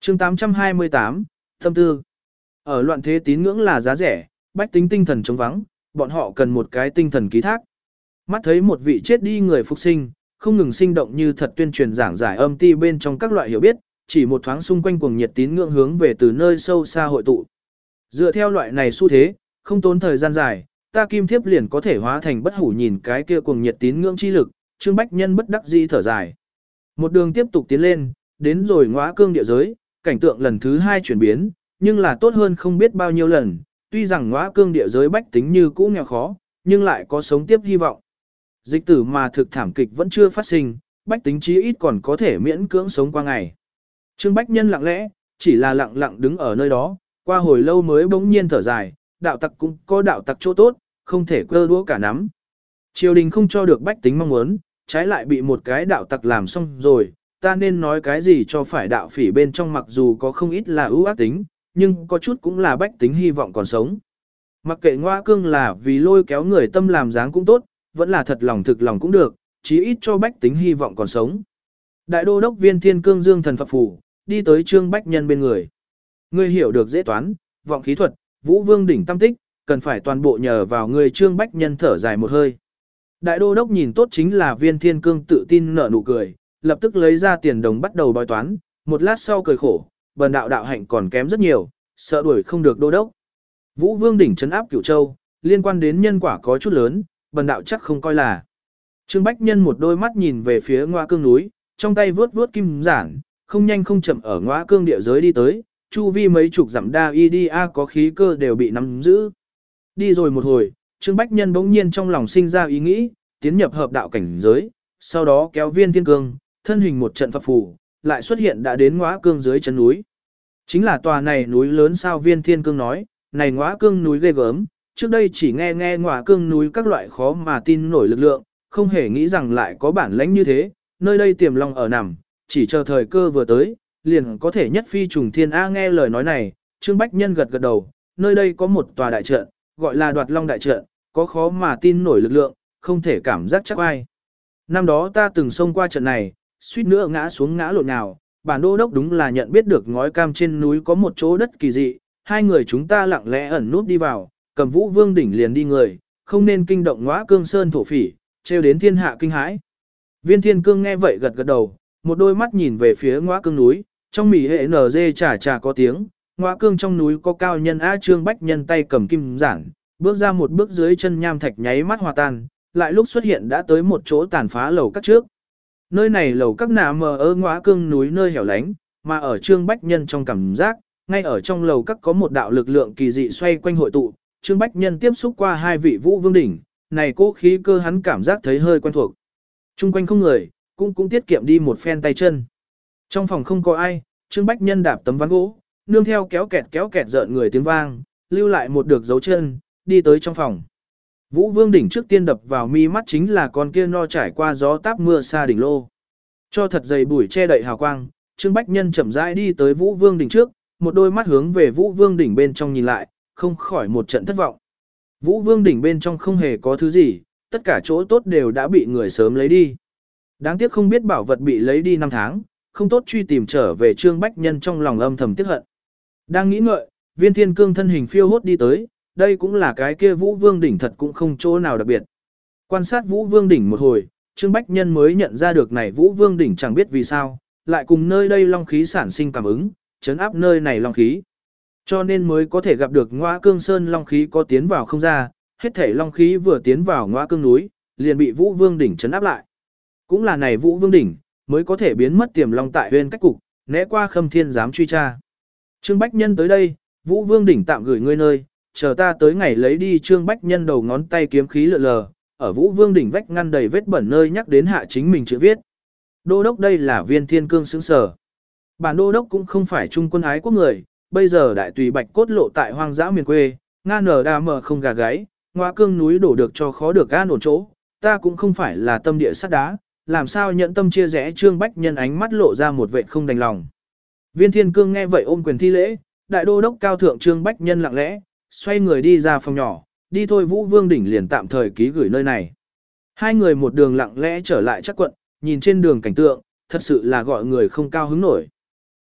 chương 828, tâm tư. Ở loạn thế tín ngưỡng là giá rẻ, bách tính tinh thần chống vắng, bọn họ cần một cái tinh thần ký thác. Mắt thấy một vị chết đi người phục sinh, không ngừng sinh động như thật tuyên truyền giảng giải âm ti bên trong các loại hiểu biết, chỉ một thoáng xung quanh cuồng nhiệt tín ngưỡng hướng về từ nơi sâu xa hội tụ. Dựa theo loại này xu thế, không tốn thời gian dài, ta kim thiếp liền có thể hóa thành bất hủ nhìn cái kia cuồng nhiệt tín ngưỡng chi lực, Trương Bách Nhân bất đắc dĩ thở dài. Một đường tiếp tục tiến lên, đến rồi Ngõa Cương địa giới, cảnh tượng lần thứ 2 chuyển biến, nhưng là tốt hơn không biết bao nhiêu lần, tuy rằng Ngõa Cương địa giới bách tính như cũ nghèo khó, nhưng lại có sống tiếp hy vọng. Dịch tử mà thực thảm kịch vẫn chưa phát sinh, bách tính chí ít còn có thể miễn cưỡng sống qua ngày. Trương Bách Nhân lặng lẽ, chỉ là lặng lặng đứng ở nơi đó, qua hồi lâu mới bỗng nhiên thở dài, đạo tặc cũng có đạo tặc chỗ tốt, không thể cơ đũa cả nắm. Triều đình không cho được bách tính mong muốn, trái lại bị một cái đạo tặc làm xong rồi, ta nên nói cái gì cho phải đạo phỉ bên trong mặc dù có không ít là ưu ác tính, nhưng có chút cũng là bách tính hy vọng còn sống. Mặc kệ Ngõa Cương là vì lôi kéo người tâm làm dáng cũng tốt, vẫn là thật lòng thực lòng cũng được, chí ít cho bách tính hy vọng còn sống. Đại đô đốc Viên Thiên Cương Dương thần Phật phủ, đi tới Trương Bách Nhân bên người. Ngươi hiểu được dễ toán, vọng khí thuật, Vũ Vương đỉnh tâm tích, cần phải toàn bộ nhờ vào người Trương Bách Nhân thở dài một hơi. Đại đô đốc nhìn tốt chính là Viên Thiên Cương tự tin nở nụ cười, lập tức lấy ra tiền đồng bắt đầu bói toán, một lát sau cười khổ, bần đạo đạo hạnh còn kém rất nhiều, sợ đuổi không được đô đốc. Vũ Vương đỉnh trấn áp Cửu Châu, liên quan đến nhân quả có chút lớn, bần đạo chắc không coi là. Trương Bách Nhân một đôi mắt nhìn về phía Ngõa Cương núi, trong tay vướt vướt kim giản, không nhanh không chậm ở Ngõa Cương địa giới đi tới, chu vi mấy chục dặm đa y có khí cơ đều bị nắm giữ. Đi rồi một hồi, Trương Bách Nhân bỗng nhiên trong lòng sinh ra ý nghĩ, tiến nhập hợp đạo cảnh giới, sau đó kéo Viên Thiên Cương, thân hình một trận phập phù, lại xuất hiện đã đến Ngõa Cương dưới chân núi. Chính là tòa này núi lớn sao Viên Thiên Cương nói, này Ngõa Cương núi ghê gớm, trước đây chỉ nghe Ngõa Cương núi các loại khó mà tin nổi lực lượng, không hề nghĩ rằng lại có bản lãnh như thế, nơi đây tiềm long ở nằm, chỉ chờ thời cơ vừa tới, liền có thể nhất phi trùng thiên. Nghe lời nói này, Trương Bách Nhân gật gật đầu, nơi đây có một tòa đại trận, gọi là Đoạt Long đại trận, có khó mà tin nổi lực lượng, không thể cảm giác chắc ai. Năm đó ta từng xông qua trận này, suýt nữa ngã xuống ngã lộn nào, bản đô đốc đúng là nhận biết được ngói cam trên núi có một chỗ đất kỳ dị, hai người chúng ta lặng lẽ ẩn nút đi vào, cầm Vũ Vương đỉnh liền đi người, không nên kinh động Ngõa Cương sơn thổ phỉ, trêu đến thiên hạ kinh hãi. Viên Thiên Cương nghe vậy gật gật đầu, một đôi mắt nhìn về phía Ngõa Cương núi, trong mỉ hệ nở dê chà có tiếng, Ngõa Cương trong núi có cao nhân Trương Bách Nhân tay cầm kim giản, bước ra một bước dưới chân nham thạch nháy mắt hòa tan, lại lúc xuất hiện đã tới một chỗ tàn phá lầu các trước. Nơi này lầu các nằm ở Ngõa Cương núi nơi hẻo lánh, mà ở Trương Bách Nhân trong cảm giác, ngay ở trong lầu các có một đạo lực lượng kỳ dị xoay quanh hội tụ, Trương Bách Nhân tiếp xúc qua hai vị Vũ Vương đỉnh, này cố khí cơ hắn cảm giác thấy hơi quen thuộc. Trung quanh không người, cũng tiết kiệm đi một phen tay chân. Trong phòng không có ai, Trương Bách Nhân đạp tấm ván gỗ, nương theo kéo kẹt rợn người tiếng vang, lưu lại một được dấu chân, đi tới trong phòng. Vũ Vương đỉnh trước tiên đập vào mi mắt chính là con kia no trải qua gió táp mưa xa đỉnh lô. Cho thật dày bụi che đậy hào quang, Trương Bách Nhân chậm rãi đi tới Vũ Vương đỉnh trước, một đôi mắt hướng về Vũ Vương đỉnh bên trong nhìn lại, không khỏi một trận thất vọng. Vũ Vương đỉnh bên trong không hề có thứ gì, tất cả chỗ tốt đều đã bị người sớm lấy đi. Đáng tiếc không biết bảo vật bị lấy đi 5 tháng, không tốt truy tìm trở về. Trương Bách Nhân trong lòng âm thầm tiếc hận. Đang nghĩ ngợi, Viên Thiên Cương thân hình phiêu hốt đi tới, đây cũng là cái kia Vũ Vương đỉnh thật cũng không chỗ nào đặc biệt. Quan sát Vũ Vương đỉnh một hồi, Trương Bách Nhân mới nhận ra được này Vũ Vương đỉnh chẳng biết vì sao, lại cùng nơi đây long khí sản sinh cảm ứng, chấn áp nơi này long khí. Cho nên mới có thể gặp được Ngõa Cương Sơn long khí có tiến vào không ra, hết thể long khí vừa tiến vào Ngõa Cương núi, liền bị Vũ Vương đỉnh chấn áp lại. Cũng là này Vũ Vương đỉnh, mới có thể biến mất tiềm long tại huyên cách cục, né qua Khâm Thiên giám truy tra. Trương Bách Nhân tới đây, Vũ Vương đỉnh tạm gửi ngươi nơi, chờ ta tới ngày lấy đi. Trương Bách Nhân đầu ngón tay kiếm khí lượn lờ, ở Vũ Vương đỉnh vách ngăn đầy vết bẩn nơi nhắc đến hạ chính mình chữ viết. Đô đốc đây là Viên Thiên Cương sững sờ. Bản đô đốc cũng không phải trung quân ái quốc người, bây giờ đại tùy bạch cốt lộ tại hoang dã miền quê, nga nở đa mờ không gà gáy, Ngõa Cương núi đổ được cho khó được an ổn chỗ, ta cũng không phải là tâm địa sắt đá, làm sao nhận tâm chia rẽ. Trương Bách Nhân ánh mắt lộ ra một vẻ không đành lòng. Viên Thiên Cương nghe vậy ôm quyền thi lễ, đại đô đốc cao thượng. Trương Bách Nhân lặng lẽ, xoay người đi ra phòng nhỏ, đi thôi. Vũ Vương đỉnh liền tạm thời ký gửi nơi này. Hai người một đường lặng lẽ trở lại Trác quận, nhìn trên đường cảnh tượng, thật sự là gọi người không cao hứng nổi.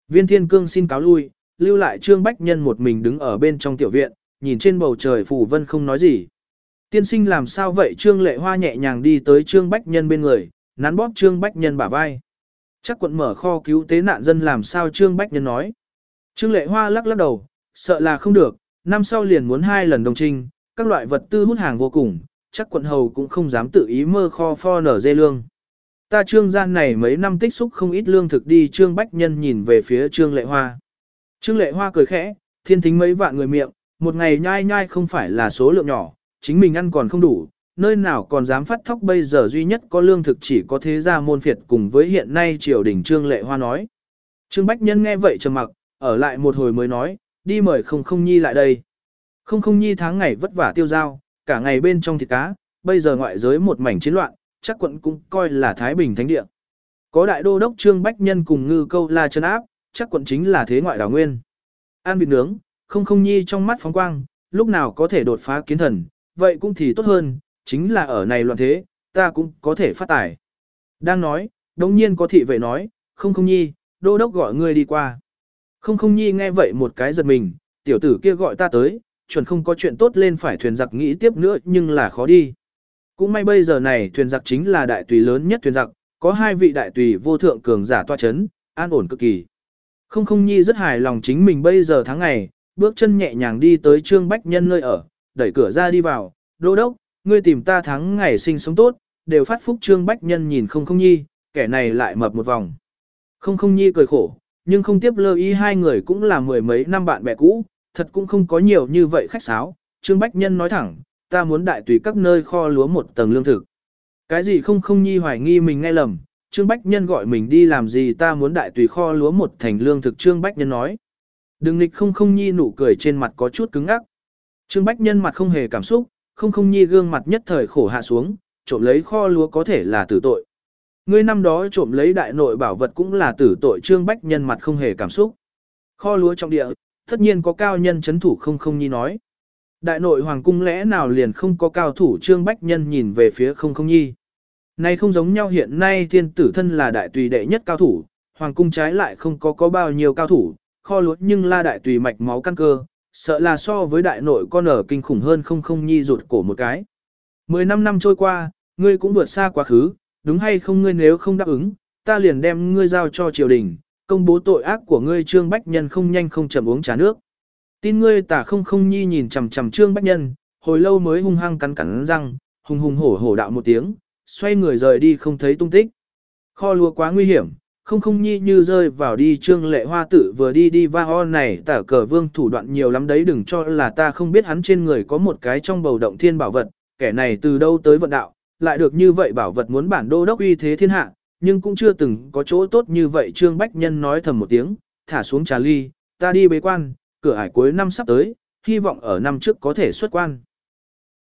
Viên Thiên Cương xin cáo lui, lưu lại Trương Bách Nhân một mình đứng ở bên trong tiểu viện, nhìn trên bầu trời phủ vân không nói gì. Tiên sinh làm sao vậy? Trương Lệ Hoa nhẹ nhàng đi tới Trương Bách Nhân bên người, nắn bóp Trương Bách Nhân bả vai. Chắc quận mở kho cứu tế nạn dân làm sao? Trương Bách Nhân nói. Trương Lệ Hoa lắc lắc đầu, sợ là không được, năm sau liền muốn 2 lần đồng trinh, các loại vật tư hút hàng vô cùng, chắc quận hầu cũng không dám tự ý mơ kho pho nở dê lương. Ta Trương gian này mấy năm tích xúc không ít lương thực đi. Trương Bách Nhân nhìn về phía Trương Lệ Hoa. Trương Lệ Hoa cười khẽ, thiên thính mấy vạn người miệng, một ngày nhai nhai không phải là số lượng nhỏ, chính mình ăn còn không đủ, nơi nào còn dám phát thóc. Bây giờ duy nhất có lương thực chỉ có thế gia môn phiệt cùng với hiện nay triều đình. Trương Lệ Hoa nói. Trương Bách Nhân nghe vậy trầm mặc, ở lại một hồi mới nói, đi mời Không Không Nhi lại đây. Không Không Nhi tháng ngày vất vả tiêu dao, cả ngày bên trong thịt cá, bây giờ ngoại giới một mảnh chiến loạn, chắc quận cũng coi là Thái Bình thánh địa. Có đại đô đốc Trương Bách Nhân cùng Ngư Câu La trấn áp, chắc quận chính là thế ngoại đảo nguyên. Ăn vịt nướng, Không Không Nhi trong mắt phóng quang, lúc nào có thể đột phá kiến thần, vậy cũng thì tốt hơn, chính là ở này loạn thế, ta cũng có thể phát tài. Đang nói, đống nhiên có thị vệ nói, Không Không Nhi, đô đốc gọi ngươi đi qua. Không Không Nhi nghe vậy một cái giật mình, tiểu tử kia gọi ta tới, chuẩn không có chuyện tốt lên phải thuyền giặc nghĩ tiếp nữa nhưng là khó đi. Cũng may bây giờ này thuyền giặc chính là đại tùy lớn nhất thuyền giặc, có 2 vị đại tùy vô thượng cường giả toa chấn, an ổn cực kỳ. Không Không Nhi rất hài lòng chính mình bây giờ tháng ngày, bước chân nhẹ nhàng đi tới Trương Bách Nhân nơi ở, đẩy cửa ra đi vào, đô đốc, ngươi tìm ta tháng ngày sinh sống tốt, đều phát phúc. Trương Bách Nhân nhìn Không Không Nhi, kẻ này lại mập một vòng. Không Không Nhi cười khổ, nhưng không tiếp lơ ý, 2 người cũng là 10 mấy năm bạn bè cũ, thật cũng không có nhiều như vậy khách sáo. Trương Bách Nhân nói thẳng, ta muốn đại tùy các nơi kho lúa một tầng lương thực. Cái gì? Không Không Nhi hoài nghi mình nghe lầm, Trương Bách Nhân gọi mình đi làm gì? Ta muốn đại tùy kho lúa một thành lương thực. Trương Bách Nhân nói. Đừng nghịch. Không Không Nhi nụ cười trên mặt có chút cứng ngắc. Trương Bách Nhân mặt không hề cảm xúc, Không Không Nhi gương mặt nhất thời khổ hạ xuống, trộm lấy kho lúa có thể là tử tội. Ngươi năm đó trộm lấy đại nội bảo vật cũng là tử tội. Trương Bách Nhân mặt không hề cảm xúc. Kho lúa trong địa, tất nhiên có cao nhân chấn thủ. Không Không Nhi nói. Đại nội hoàng cung lẽ nào liền không có cao thủ? Trương Bách Nhân nhìn về phía Không Không Nhi. Này không giống nhau, hiện nay thiên tử thân là đại tùy đệ nhất cao thủ, hoàng cung trái lại không có bao nhiêu cao thủ, kho lúa nhưng là đại tùy mạch máu căn cơ, sợ là so với đại nội con ở kinh khủng hơn. Không Không Nhi rụt cổ một cái. 15 năm trôi qua, ngươi cũng vượt xa quá khứ, đúng hay không? Ngươi nếu không đáp ứng, ta liền đem ngươi giao cho triều đình, công bố tội ác của ngươi. Trương Bách Nhân không nhanh không chậm uống trà nước. Tin ngươi tả. Không Không Nhi nhìn chằm chằm Trương Bách Nhân, hồi lâu mới hung hăng cắn răng, hùng hùng hổ hổ đạo một tiếng, xoay người rời đi không thấy tung tích. Kho lúa quá nguy hiểm, Không Không Nhi như rơi vào đi. Trương Lệ Hoa tự vừa đi va ho này tả cờ vương thủ đoạn nhiều lắm đấy, đừng cho là ta không biết hắn trên người có một cái trong bầu động thiên bảo vật, kẻ này từ đâu tới vận đạo, lại được như vậy bảo vật muốn bản đô đốc uy thế thiên hạ, nhưng cũng chưa từng có chỗ tốt như vậy. Trương Bách Nhân nói thầm một tiếng, thả xuống trà ly, ta đi bế quan, cửa ải cuối năm sắp tới, hy vọng ở năm trước có thể xuất quan.